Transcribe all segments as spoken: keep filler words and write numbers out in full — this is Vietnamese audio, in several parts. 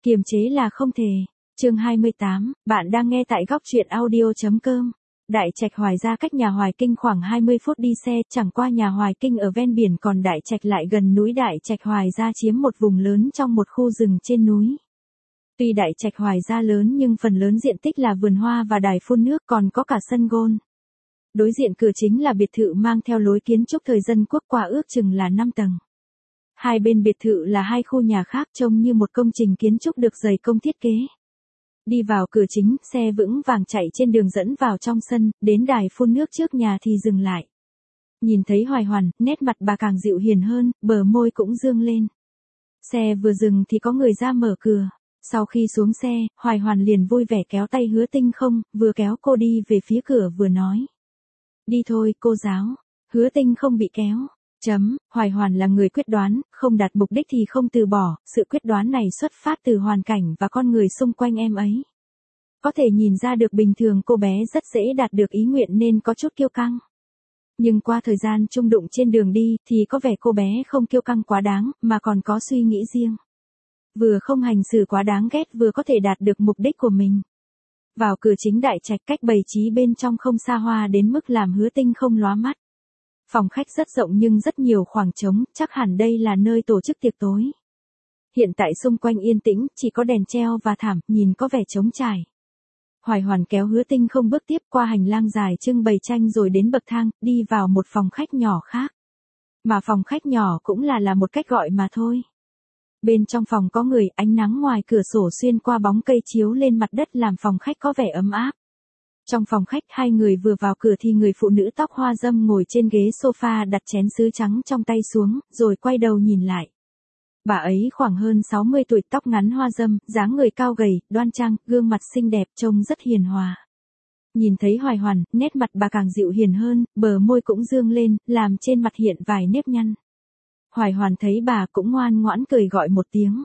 Kiềm chế là không thể. Chương hai mươi tám, bạn đang nghe tại góc truyện audio chấm com. Đại Trạch Hoài ra cách nhà Hoài Kinh khoảng hai mươi phút đi xe, chẳng qua nhà Hoài Kinh ở ven biển còn Đại Trạch lại gần núi. Đại Trạch Hoài ra chiếm một vùng lớn trong một khu rừng trên núi. Tuy Đại Trạch Hoài ra lớn nhưng phần lớn diện tích là vườn hoa và đài phun nước, còn có cả sân golf. Đối diện cửa chính là biệt thự mang theo lối kiến trúc thời dân quốc, qua ước chừng là năm tầng. Hai bên biệt thự là hai khu nhà khác, trông như một công trình kiến trúc được dày công thiết kế. Đi vào cửa chính, xe vững vàng chạy trên đường dẫn vào trong sân, đến đài phun nước trước nhà thì dừng lại. Nhìn thấy Hoài Hoàn, nét mặt bà càng dịu hiền hơn, bờ môi cũng dương lên. Xe vừa dừng thì có người ra mở cửa. Sau khi xuống xe, Hoài Hoàn liền vui vẻ kéo tay Hứa Tinh Không, vừa kéo cô đi về phía cửa vừa nói. Đi thôi, cô giáo. Hứa Tinh Không bị kéo. Chấm, Hoài Hoàn là người quyết đoán, không đạt mục đích thì không từ bỏ, sự quyết đoán này xuất phát từ hoàn cảnh và con người xung quanh em ấy. Có thể nhìn ra được bình thường cô bé rất dễ đạt được ý nguyện nên có chút kiêu căng. Nhưng qua thời gian chung đụng trên đường đi thì có vẻ cô bé không kiêu căng quá đáng, mà còn có suy nghĩ riêng. Vừa không hành xử quá đáng ghét vừa có thể đạt được mục đích của mình. Vào cửa chính Đại Trạch, cách bày trí bên trong không xa hoa đến mức làm Hứa Tinh Không lóa mắt. Phòng khách rất rộng nhưng rất nhiều khoảng trống, chắc hẳn đây là nơi tổ chức tiệc tối. Hiện tại xung quanh yên tĩnh, chỉ có đèn treo và thảm, nhìn có vẻ trống trải. Hoài Hoàn kéo Hứa Tinh Không bước tiếp qua hành lang dài trưng bày tranh rồi đến bậc thang, đi vào một phòng khách nhỏ khác. Mà phòng khách nhỏ cũng là là một cách gọi mà thôi. Bên trong phòng có người, ánh nắng ngoài cửa sổ xuyên qua bóng cây chiếu lên mặt đất làm phòng khách có vẻ ấm áp. Trong phòng khách, hai người vừa vào cửa thì người phụ nữ tóc hoa râm ngồi trên ghế sofa đặt chén sứ trắng trong tay xuống, rồi quay đầu nhìn lại. Bà ấy khoảng hơn sáu mươi tuổi, tóc ngắn hoa râm, dáng người cao gầy, đoan trang, gương mặt xinh đẹp, trông rất hiền hòa. Nhìn thấy Hoài Hoàn, nét mặt bà càng dịu hiền hơn, bờ môi cũng dương lên, làm trên mặt hiện vài nếp nhăn. Hoài Hoàn thấy bà cũng ngoan ngoãn cười gọi một tiếng.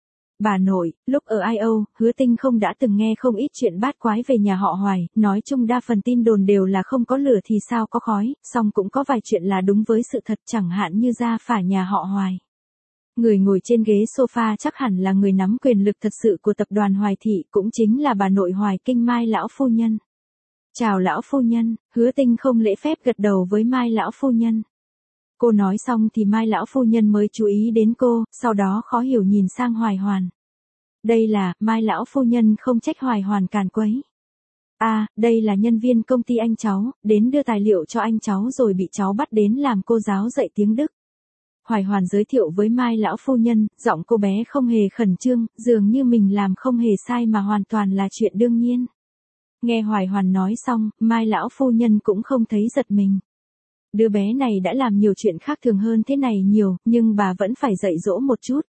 Bà nội, lúc ở i o, Hứa Tinh Không đã từng nghe không ít chuyện bát quái về nhà họ Hoài, nói chung đa phần tin đồn đều là không có lửa thì sao có khói, song cũng có vài chuyện là đúng với sự thật, chẳng hạn như gia phả nhà họ Hoài. Người ngồi trên ghế sofa chắc hẳn là người nắm quyền lực thật sự của tập đoàn Hoài Thị, cũng chính là bà nội Hoài Kinh, Mai lão phu nhân. Chào lão phu nhân. Hứa Tinh Không lễ phép gật đầu với Mai lão phu nhân. Cô nói xong thì Mai lão phu nhân mới chú ý đến cô, sau đó khó hiểu nhìn sang Hoài Hoàn. Đây là, Mai lão phu nhân không trách Hoài Hoàn càn quấy. À, đây là nhân viên công ty anh cháu, đến đưa tài liệu cho anh cháu rồi bị cháu bắt đến làm cô giáo dạy tiếng Đức. Hoài Hoàn giới thiệu với Mai lão phu nhân, giọng cô bé không hề khẩn trương, dường như mình làm không hề sai mà hoàn toàn là chuyện đương nhiên. Nghe Hoài Hoàn nói xong, Mai lão phu nhân cũng không thấy giật mình. Đứa bé này đã làm nhiều chuyện khác thường hơn thế này nhiều, nhưng bà vẫn phải dạy dỗ một chút.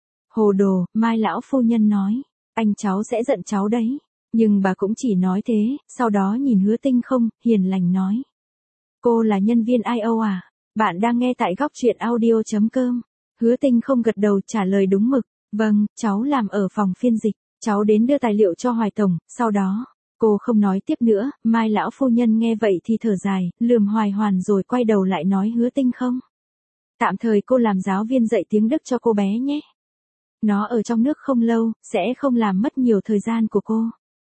Hồ đồ, Mai lão phu nhân nói, anh cháu sẽ giận cháu đấy. Nhưng bà cũng chỉ nói thế, sau đó nhìn Hứa Tinh Không, hiền lành nói. Cô là nhân viên i o à? Bạn đang nghe tại góc truyện audio chấm com. Hứa Tinh Không gật đầu trả lời đúng mực. Vâng, cháu làm ở phòng phiên dịch, cháu đến đưa tài liệu cho Hoài Tổng, sau đó. Cô không nói tiếp nữa, Mai lão phu nhân nghe vậy thì thở dài, lườm Hoài Hoàn rồi quay đầu lại nói Hứa Tinh Không. Tạm thời cô làm giáo viên dạy tiếng Đức cho cô bé nhé. Nó ở trong nước không lâu, sẽ không làm mất nhiều thời gian của cô.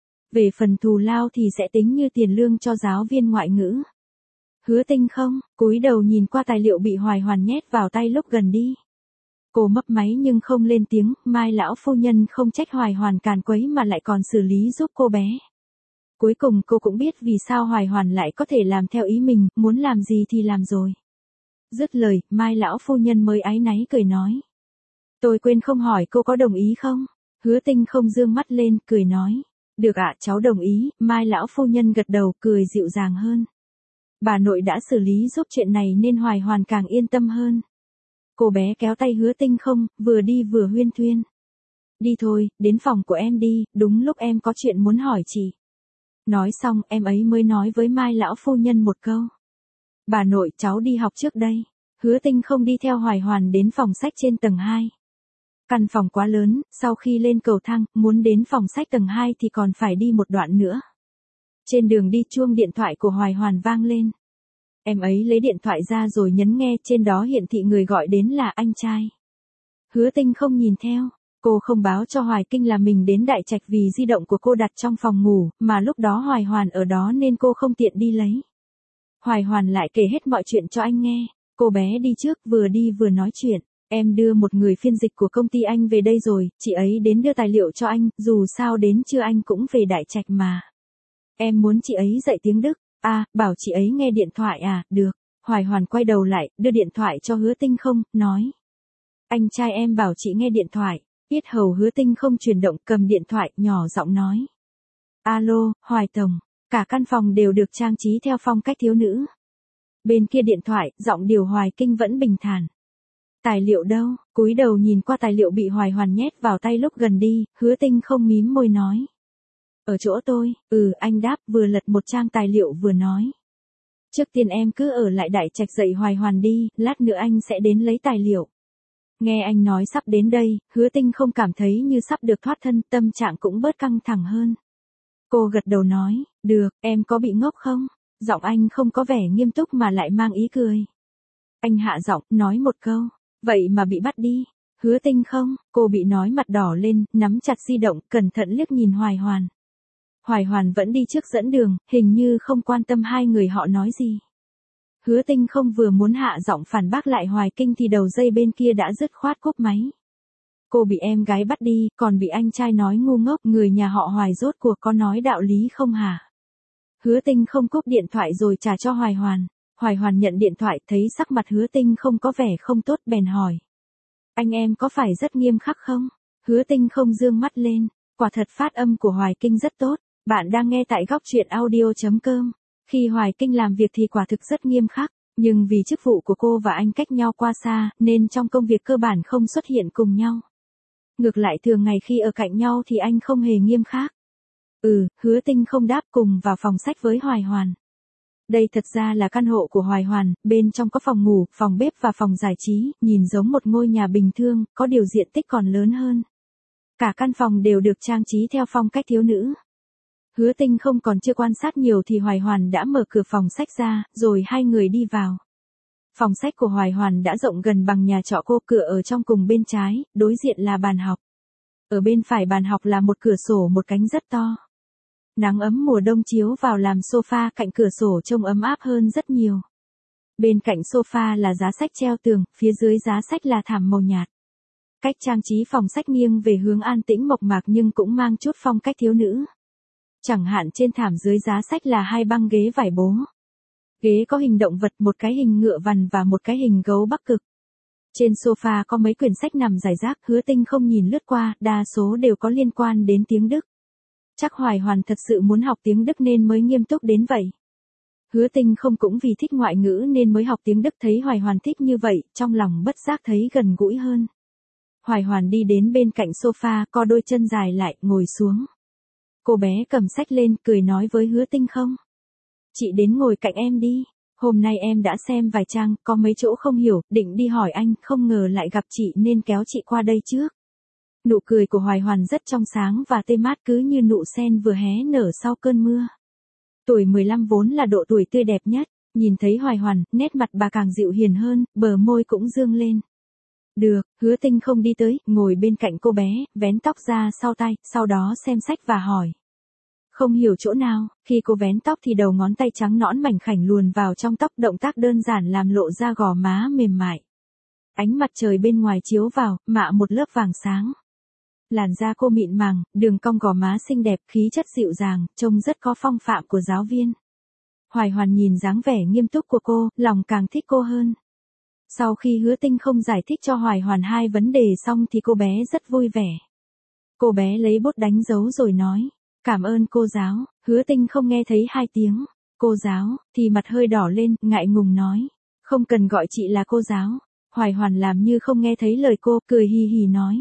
Về phần thù lao thì sẽ tính như tiền lương cho giáo viên ngoại ngữ. Hứa Tinh Không, cúi đầu nhìn qua tài liệu bị Hoài Hoàn nhét vào tay lúc gần đi. Cô mấp máy nhưng không lên tiếng, Mai lão phu nhân không trách Hoài Hoàn càn quấy mà lại còn xử lý giúp cô bé. Cuối cùng cô cũng biết vì sao Hoài Hoàn lại có thể làm theo ý mình, muốn làm gì thì làm rồi. Dứt lời, Mai lão phu nhân mới áy náy cười nói. Tôi quên không hỏi cô có đồng ý không? Hứa Tinh Không dương mắt lên, cười nói. Được ạ, cháu đồng ý. Mai lão phu nhân gật đầu, cười dịu dàng hơn. Bà nội đã xử lý giúp chuyện này nên Hoài Hoàn càng yên tâm hơn. Cô bé kéo tay Hứa Tinh Không, vừa đi vừa huyên thuyên. Đi thôi, đến phòng của em đi, đúng lúc em có chuyện muốn hỏi chị. Nói xong, em ấy mới nói với Mai lão phu nhân một câu. Bà nội, cháu đi học trước đây. Hứa Tinh Không đi theo Hoài Hoàn đến phòng sách trên tầng hai. Căn phòng quá lớn, sau khi lên cầu thang, muốn đến phòng sách tầng hai thì còn phải đi một đoạn nữa. Trên đường đi chuông điện thoại của Hoài Hoàn vang lên. Em ấy lấy điện thoại ra rồi nhấn nghe, trên đó hiển thị người gọi đến là anh trai. Hứa Tinh Không nhìn theo, Cô không báo cho Hoài Kinh là mình đến Đại Trạch vì di động của cô đặt trong phòng ngủ, mà lúc đó Hoài Hoàn ở đó nên cô không tiện đi lấy. Hoài Hoàn lại kể hết mọi chuyện cho anh nghe. Cô bé đi trước, vừa đi vừa nói chuyện. Em đưa một người phiên dịch của công ty anh về đây rồi, chị ấy đến đưa tài liệu cho anh, dù sao đến trưa anh cũng về Đại Trạch mà. Em muốn chị ấy dạy tiếng Đức. À, bảo chị ấy nghe điện thoại à, được. Hoài Hoàn quay đầu lại, đưa điện thoại cho Hứa Tinh Không, nói. Anh trai em bảo chị nghe điện thoại. Yết hầu Hứa Tinh Không chuyển động, cầm điện thoại, nhỏ giọng nói. Alo, Hoài Tổng. Cả căn phòng đều được trang trí theo phong cách thiếu nữ. Bên kia điện thoại, giọng điều Hoài Kinh vẫn bình thản. Tài liệu đâu? Cúi đầu nhìn qua tài liệu bị Hoài Hoàn nhét vào tay lúc gần đi, Hứa Tinh Không mím môi nói. Ở chỗ tôi. Ừ, anh đáp, vừa lật một trang tài liệu vừa nói. Trước tiên em cứ ở lại Đại Trạch dạy Hoài Hoàn đi, lát nữa anh sẽ đến lấy tài liệu. Nghe anh nói sắp đến đây, Hứa Tinh Không cảm thấy như sắp được thoát thân, tâm trạng cũng bớt căng thẳng hơn. Cô gật đầu nói, được, em có bị ngốc không? Giọng anh không có vẻ nghiêm túc mà lại mang ý cười. Anh hạ giọng, nói một câu, vậy mà bị bắt đi. Hứa Tinh Không, cô bị nói mặt đỏ lên, nắm chặt di động, cẩn thận liếc nhìn Hoài Hoàn. Hoài Hoàn vẫn đi trước dẫn đường, hình như không quan tâm hai người họ nói gì. Hứa Tinh Không vừa muốn hạ giọng phản bác lại Hoài Kinh thì đầu dây bên kia đã dứt khoát cúp máy. Cô bị em gái bắt đi, còn bị anh trai nói ngu ngốc, người nhà họ Hoài rốt cuộc có nói đạo lý không hả? Hứa Tinh Không cúp điện thoại rồi trả cho Hoài Hoàn. Hoài Hoàn nhận điện thoại, thấy sắc mặt Hứa Tinh Không có vẻ không tốt, bèn hỏi. Anh em có phải rất nghiêm khắc không? Hứa Tinh Không dương mắt lên, quả thật phát âm của Hoài Kinh rất tốt. Bạn đang nghe tại góc truyện audio chấm com. Khi Hoài Kinh làm việc thì quả thực rất nghiêm khắc, nhưng vì chức vụ của cô và anh cách nhau qua xa, nên trong công việc cơ bản không xuất hiện cùng nhau. Ngược lại thường ngày khi ở cạnh nhau thì anh không hề nghiêm khắc. Ừ, Hứa Tinh Không đáp, cùng vào phòng sách với Hoài Hoàn. Đây thật ra là căn hộ của Hoài Hoàn, bên trong có phòng ngủ, phòng bếp và phòng giải trí, nhìn giống một ngôi nhà bình thường, có điều diện tích còn lớn hơn. Cả căn phòng đều được trang trí theo phong cách thiếu nữ. Hứa Tinh Không còn chưa quan sát nhiều thì Hoài Hoàn đã mở cửa phòng sách ra, rồi hai người đi vào. Phòng sách của Hoài Hoàn đã rộng gần bằng nhà trọ cô, cửa ở trong cùng bên trái, đối diện là bàn học. Ở bên phải bàn học là một cửa sổ một cánh rất to. Nắng ấm mùa đông chiếu vào làm sofa cạnh cửa sổ trông ấm áp hơn rất nhiều. Bên cạnh sofa là giá sách treo tường, phía dưới giá sách là thảm màu nhạt. Cách trang trí phòng sách nghiêng về hướng an tĩnh mộc mạc nhưng cũng mang chút phong cách thiếu nữ. Chẳng hạn trên thảm dưới giá sách là hai băng ghế vải bố. Ghế có hình động vật, một cái hình ngựa vằn và một cái hình gấu Bắc Cực. Trên sofa có mấy quyển sách nằm rải rác, Hứa Tinh Không nhìn lướt qua, đa số đều có liên quan đến tiếng Đức. Chắc Hoài Hoàn thật sự muốn học tiếng Đức nên mới nghiêm túc đến vậy. Hứa Tinh Không cũng vì thích ngoại ngữ nên mới học tiếng Đức, thấy Hoài Hoàn thích như vậy, trong lòng bất giác thấy gần gũi hơn. Hoài Hoàn đi đến bên cạnh sofa, co đôi chân dài lại, ngồi xuống. Cô bé cầm sách lên, cười nói với Hứa Tinh Không. Chị đến ngồi cạnh em đi. Hôm nay em đã xem vài trang, có mấy chỗ không hiểu, định đi hỏi anh, không ngờ lại gặp chị nên kéo chị qua đây trước. Nụ cười của Hoài Hoàn rất trong sáng và tươi mát, cứ như nụ sen vừa hé nở sau cơn mưa. Tuổi mười lăm vốn là độ tuổi tươi đẹp nhất, nhìn thấy Hoài Hoàn, nét mặt bà càng dịu hiền hơn, bờ môi cũng dương lên. Được, Hứa Tinh Không đi tới, ngồi bên cạnh cô bé, vén tóc ra sau tay, sau đó xem sách và hỏi. Không hiểu chỗ nào, khi cô vén tóc thì đầu ngón tay trắng nõn mảnh khảnh luồn vào trong tóc, động tác đơn giản làm lộ ra gò má mềm mại. Ánh mặt trời bên ngoài chiếu vào, mạ một lớp vàng sáng. Làn da cô mịn màng, đường cong gò má xinh đẹp, khí chất dịu dàng, trông rất có phong phạm của giáo viên. Hoài Hoàn nhìn dáng vẻ nghiêm túc của cô, lòng càng thích cô hơn. Sau khi Hứa Tinh Không giải thích cho Hoài Hoàn hai vấn đề xong thì cô bé rất vui vẻ. Cô bé lấy bút đánh dấu rồi nói. Cảm ơn cô giáo. Hứa Tinh Không nghe thấy hai tiếng. Cô giáo, thì mặt hơi đỏ lên, ngại ngùng nói. Không cần gọi chị là cô giáo. Hoài Hoàn làm như không nghe thấy lời cô, cười hì hì nói.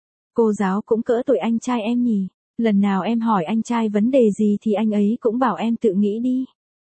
Cô giáo cũng cỡ tuổi anh trai em nhỉ. Lần nào em hỏi anh trai vấn đề gì thì anh ấy cũng bảo em tự nghĩ đi.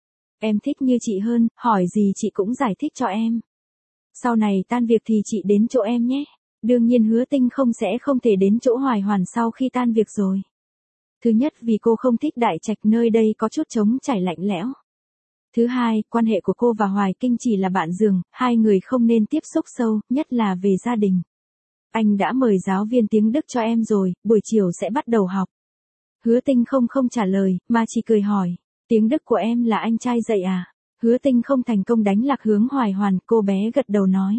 Em thích như chị hơn, hỏi gì chị cũng giải thích cho em. Sau này tan việc thì chị đến chỗ em nhé. Đương nhiên Hứa Tinh Không sẽ không thể đến chỗ Hoài Hoàn sau khi tan việc rồi. Thứ nhất vì cô không thích Đại Trạch, nơi đây có chút trống trải lạnh lẽo. Thứ hai, quan hệ của cô và Hoài Kinh chỉ là bạn giường, hai người không nên tiếp xúc sâu, nhất là về gia đình. Anh đã mời giáo viên tiếng Đức cho em rồi, buổi chiều sẽ bắt đầu học. Hứa Tinh không không trả lời, mà chỉ cười hỏi. Tiếng Đức của em là anh trai dạy à? Hứa Tinh không thành công đánh lạc hướng Hoài Hoàn, cô bé gật đầu nói.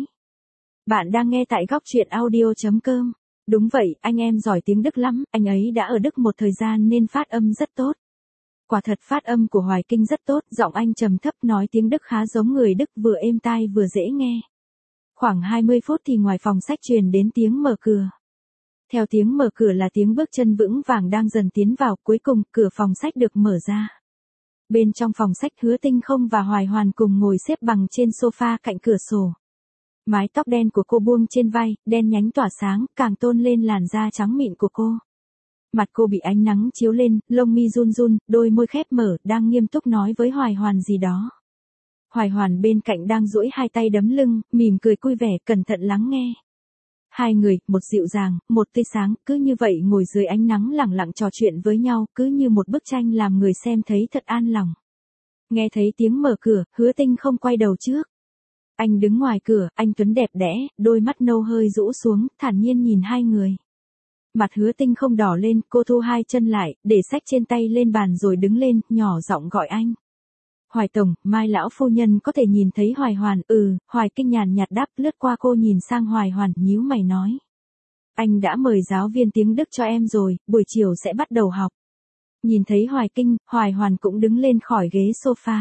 Bạn đang nghe tại góc truyện audio.com. Đúng vậy, anh em giỏi tiếng Đức lắm, anh ấy đã ở Đức một thời gian nên phát âm rất tốt. Quả thật phát âm của Hoài Kinh rất tốt, giọng anh trầm thấp nói tiếng Đức khá giống người Đức, vừa êm tai vừa dễ nghe. Khoảng hai mươi phút thì ngoài phòng sách truyền đến tiếng mở cửa. Theo tiếng mở cửa là tiếng bước chân vững vàng đang dần tiến vào, cuối cùng cửa phòng sách được mở ra. Bên trong phòng sách Hứa Tinh không và Hoài Hoàn cùng ngồi xếp bằng trên sofa cạnh cửa sổ. Mái tóc đen của cô buông trên vai, đen nhánh tỏa sáng, càng tôn lên làn da trắng mịn của cô. Mặt cô bị ánh nắng chiếu lên, lông mi run run, đôi môi khép mở, đang nghiêm túc nói với Hoài Hoàn gì đó. Hoài Hoàn bên cạnh đang duỗi hai tay đấm lưng, mỉm cười vui vẻ, cẩn thận lắng nghe. Hai người, một dịu dàng, một tươi sáng, cứ như vậy ngồi dưới ánh nắng lẳng lặng trò chuyện với nhau, cứ như một bức tranh làm người xem thấy thật an lòng. Nghe thấy tiếng mở cửa, Hứa Tinh không quay đầu trước. Anh đứng ngoài cửa, anh tuấn đẹp đẽ, đôi mắt nâu hơi rũ xuống, thản nhiên nhìn hai người. Mặt Hứa Tinh không đỏ lên, cô thu hai chân lại, để sách trên tay lên bàn rồi đứng lên, nhỏ giọng gọi anh. Hoài Tổng, Mai lão phu nhân có thể nhìn thấy Hoài Hoàn, ừ, Hoài Kinh nhàn nhạt đáp, lướt qua cô nhìn sang Hoài Hoàn, nhíu mày nói. Anh đã mời giáo viên tiếng Đức cho em rồi, buổi chiều sẽ bắt đầu học. Nhìn thấy Hoài Kinh, Hoài Hoàn cũng đứng lên khỏi ghế sofa.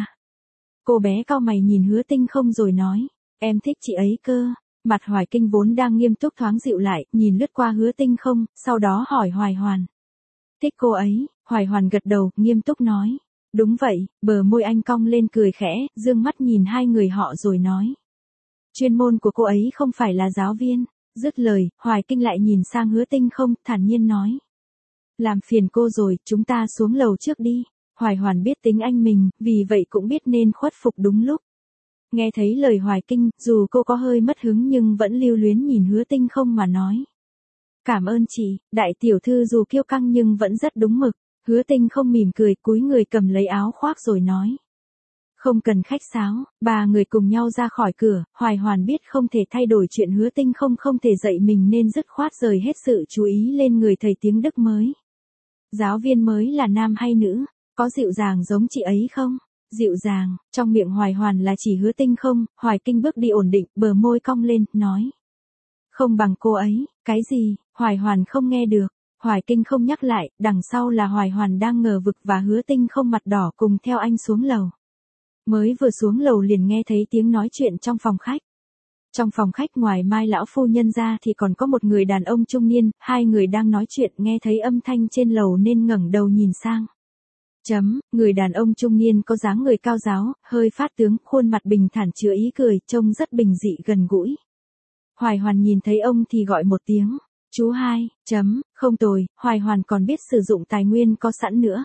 Cô bé cau mày nhìn Hứa Tinh không rồi nói, em thích chị ấy cơ. Mặt Hoài Kinh vốn đang nghiêm túc thoáng dịu lại, nhìn lướt qua Hứa Tinh không, sau đó hỏi Hoài Hoàn. Thích cô ấy, Hoài Hoàn gật đầu, nghiêm túc nói. Đúng vậy, bờ môi anh cong lên cười khẽ, dương mắt nhìn hai người họ rồi nói. Chuyên môn của cô ấy không phải là giáo viên. Dứt lời, Hoài Kinh lại nhìn sang Hứa Tinh không, thản nhiên nói. Làm phiền cô rồi, chúng ta xuống lầu trước đi. Hoài Hoàn biết tính anh mình, vì vậy cũng biết nên khuất phục đúng lúc. Nghe thấy lời Hoài Kinh, dù cô có hơi mất hứng nhưng vẫn lưu luyến nhìn Hứa Tinh không mà nói. Cảm ơn chị, đại tiểu thư dù kiêu căng nhưng vẫn rất đúng mực. Hứa Tinh không mỉm cười, cúi người cầm lấy áo khoác rồi nói. Không cần khách sáo, ba người cùng nhau ra khỏi cửa, Hoài Hoàn biết không thể thay đổi chuyện Hứa Tinh không không thể dạy mình nên dứt khoát rời hết sự chú ý lên người thầy tiếng Đức mới. Giáo viên mới là nam hay nữ, có dịu dàng giống chị ấy không? Dịu dàng, trong miệng Hoài Hoàn là chỉ Hứa Tinh không, Hoài Kinh bước đi ổn định, bờ môi cong lên, nói. Không bằng cô ấy, cái gì, Hoài Hoàn không nghe được. Hoài Kinh không nhắc lại, đằng sau là Hoài Hoàn đang ngờ vực và Hứa Tinh không mặt đỏ cùng theo anh xuống lầu. Mới vừa xuống lầu liền nghe thấy tiếng nói chuyện trong phòng khách. Trong phòng khách ngoài Mai lão phu nhân ra thì còn có một người đàn ông trung niên, hai người đang nói chuyện nghe thấy âm thanh trên lầu nên ngẩng đầu nhìn sang. Chấm, người đàn ông trung niên có dáng người cao ráo, hơi phát tướng, khuôn mặt bình thản chứa ý cười, trông rất bình dị gần gũi. Hoài Hoàn nhìn thấy ông thì gọi một tiếng. Chú hai, chấm, không tồi, Hoài Hoàn còn biết sử dụng tài nguyên có sẵn nữa.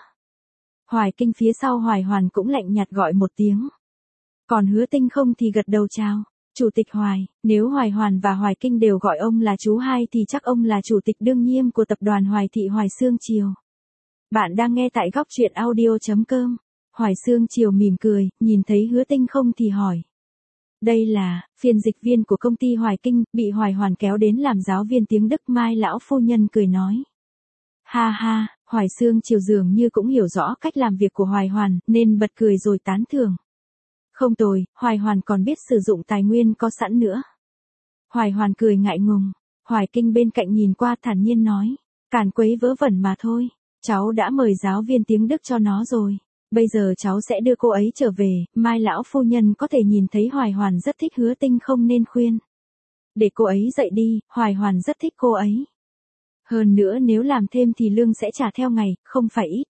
Hoài Kinh phía sau Hoài Hoàn cũng lạnh nhạt gọi một tiếng. Còn Hứa Tinh không thì gật đầu chào. Chủ tịch Hoài, nếu Hoài Hoàn và Hoài Kinh đều gọi ông là chú hai thì chắc ông là chủ tịch đương nhiệm của tập đoàn Hoài Thị Hoài Xương Triều. Bạn đang nghe tại góc truyện audio.com. Hoài Xương Triều mỉm cười, nhìn thấy Hứa Tinh không thì hỏi. Đây là, phiên dịch viên của công ty Hoài Kinh, bị Hoài Hoàn kéo đến làm giáo viên tiếng Đức. Mai lão phu nhân cười nói. Ha ha, Hoài Xương Triều dường như cũng hiểu rõ cách làm việc của Hoài Hoàn, nên bật cười rồi tán thưởng. Không tồi, Hoài Hoàn còn biết sử dụng tài nguyên có sẵn nữa. Hoài Hoàn cười ngại ngùng, Hoài Kinh bên cạnh nhìn qua thản nhiên nói. Càn quấy vớ vẩn mà thôi, cháu đã mời giáo viên tiếng Đức cho nó rồi. Bây giờ cháu sẽ đưa cô ấy trở về, Mai lão phu nhân có thể nhìn thấy Hoài Hoàn rất thích Hứa Tinh không nên khuyên. Để cô ấy dậy đi, Hoài Hoàn rất thích cô ấy. Hơn nữa nếu làm thêm thì lương sẽ trả theo ngày, không phải ít.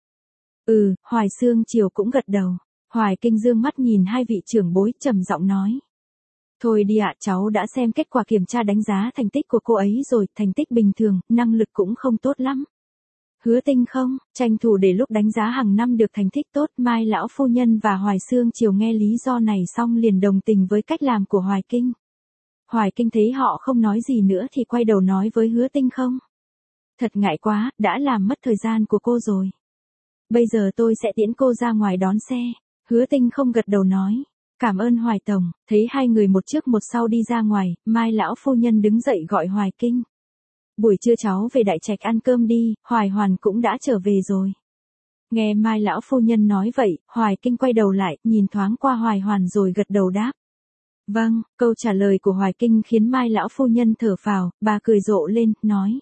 Ừ, Hoài Xương Triều cũng gật đầu. Hoài Kinh dương mắt nhìn hai vị trưởng bối, trầm giọng nói. Thôi đi ạ, cháu đã xem kết quả kiểm tra đánh giá thành tích của cô ấy rồi, thành tích bình thường, năng lực cũng không tốt lắm. Hứa Tinh không, tranh thủ để lúc đánh giá hàng năm được thành tích tốt. Mai lão phu nhân và Hoài Xương Triều nghe lý do này xong liền đồng tình với cách làm của Hoài Kinh. Hoài Kinh thấy họ không nói gì nữa thì quay đầu nói với Hứa Tinh không. Thật ngại quá, đã làm mất thời gian của cô rồi. Bây giờ tôi sẽ tiễn cô ra ngoài đón xe. Hứa Tinh không gật đầu nói. Cảm ơn Hoài Tổng. Thấy hai người một trước một sau đi ra ngoài, Mai lão phu nhân đứng dậy gọi Hoài Kinh. Buổi trưa cháu về Đại Trạch ăn cơm đi, Hoài Hoàn cũng đã trở về rồi. Nghe Mai lão phu nhân nói vậy, Hoài Kinh quay đầu lại, nhìn thoáng qua Hoài Hoàn rồi gật đầu đáp. Vâng, câu trả lời của Hoài Kinh khiến Mai lão phu nhân thở phào, bà cười rộ lên, nói.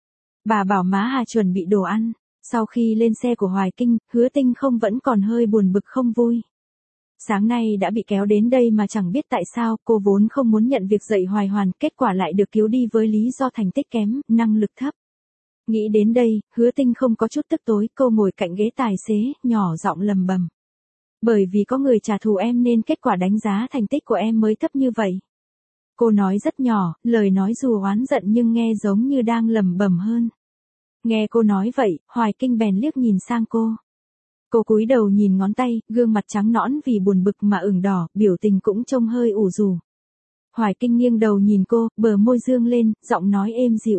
Bà bảo má Hà chuẩn bị đồ ăn. Sau khi lên xe của Hoài Kinh, Hứa Tinh không vẫn còn hơi buồn bực không vui. Sáng nay đã bị kéo đến đây mà chẳng biết tại sao, cô vốn không muốn nhận việc dạy Hoài Hoàn, kết quả lại được cứu đi với lý do thành tích kém, năng lực thấp. Nghĩ đến đây, Hứa Tinh không có chút tức tối, cô ngồi cạnh ghế tài xế, nhỏ giọng lầm bầm. Bởi vì có người trả thù em nên kết quả đánh giá thành tích của em mới thấp như vậy. Cô nói rất nhỏ, lời nói dù oán giận nhưng nghe giống như đang lầm bầm hơn. Nghe cô nói vậy, Hoài Kinh bèn liếc nhìn sang cô. Cô cúi đầu nhìn ngón tay, gương mặt trắng nõn vì buồn bực mà ửng đỏ, biểu tình cũng trông hơi ủ rũ. Hoài Kinh nghiêng đầu nhìn cô, bờ môi dương lên, giọng nói êm dịu.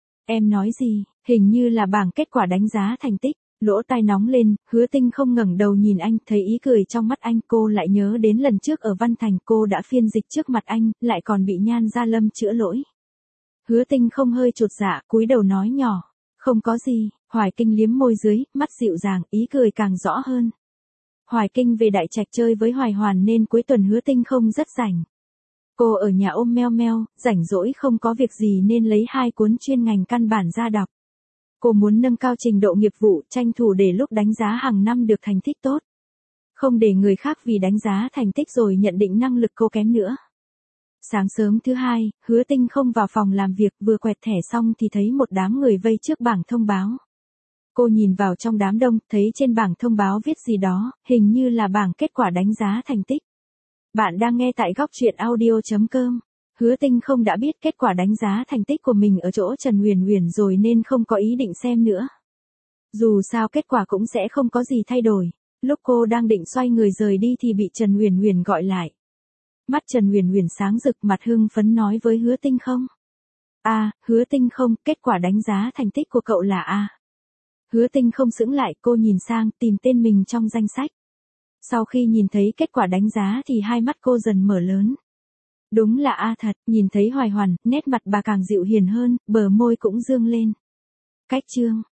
Em nói gì, hình như là bảng kết quả đánh giá thành tích. Lỗ tai nóng lên, Hứa Tinh không ngẩng đầu nhìn anh, thấy ý cười trong mắt anh, cô lại nhớ đến lần trước ở Văn Thành cô đã phiên dịch trước mặt anh, lại còn bị Nhan Gia Lâm chữa lỗi. Hứa Tinh không hơi chột dạ, cúi đầu nói nhỏ. Không có gì, Hoài Kinh liếm môi dưới, mắt dịu dàng, ý cười càng rõ hơn. Hoài Kinh về Đại Trạch chơi với Hoài Hoàn nên cuối tuần Hứa Tinh không rất rảnh. Cô ở nhà ôm meo meo, rảnh rỗi không có việc gì nên lấy hai cuốn chuyên ngành căn bản ra đọc. Cô muốn nâng cao trình độ nghiệp vụ, tranh thủ để lúc đánh giá hàng năm được thành tích tốt. Không để người khác vì đánh giá thành tích rồi nhận định năng lực cô kém nữa. Sáng sớm thứ hai, Hứa Tinh không vào phòng làm việc, vừa quẹt thẻ xong thì thấy một đám người vây trước bảng thông báo. Cô nhìn vào trong đám đông, thấy trên bảng thông báo viết gì đó, hình như là bảng kết quả đánh giá thành tích. Bạn đang nghe tại góc truyện audio chấm com. Hứa Tinh không đã biết kết quả đánh giá thành tích của mình ở chỗ Trần Huyền Huyền rồi nên không có ý định xem nữa. Dù sao kết quả cũng sẽ không có gì thay đổi. Lúc cô đang định xoay người rời đi thì bị Trần Huyền Huyền gọi lại. Mắt Trần Huyền Huyền sáng rực, mặt hưng phấn nói với Hứa Tinh không. À, Hứa Tinh không, kết quả đánh giá thành tích của cậu là A. Hứa Tinh không sững lại, cô nhìn sang, tìm tên mình trong danh sách. Sau khi nhìn thấy kết quả đánh giá thì hai mắt cô dần mở lớn. Đúng là A thật, nhìn thấy Hoài Hoàn, nét mặt bà càng dịu hiền hơn, bờ môi cũng dương lên. Cách chương.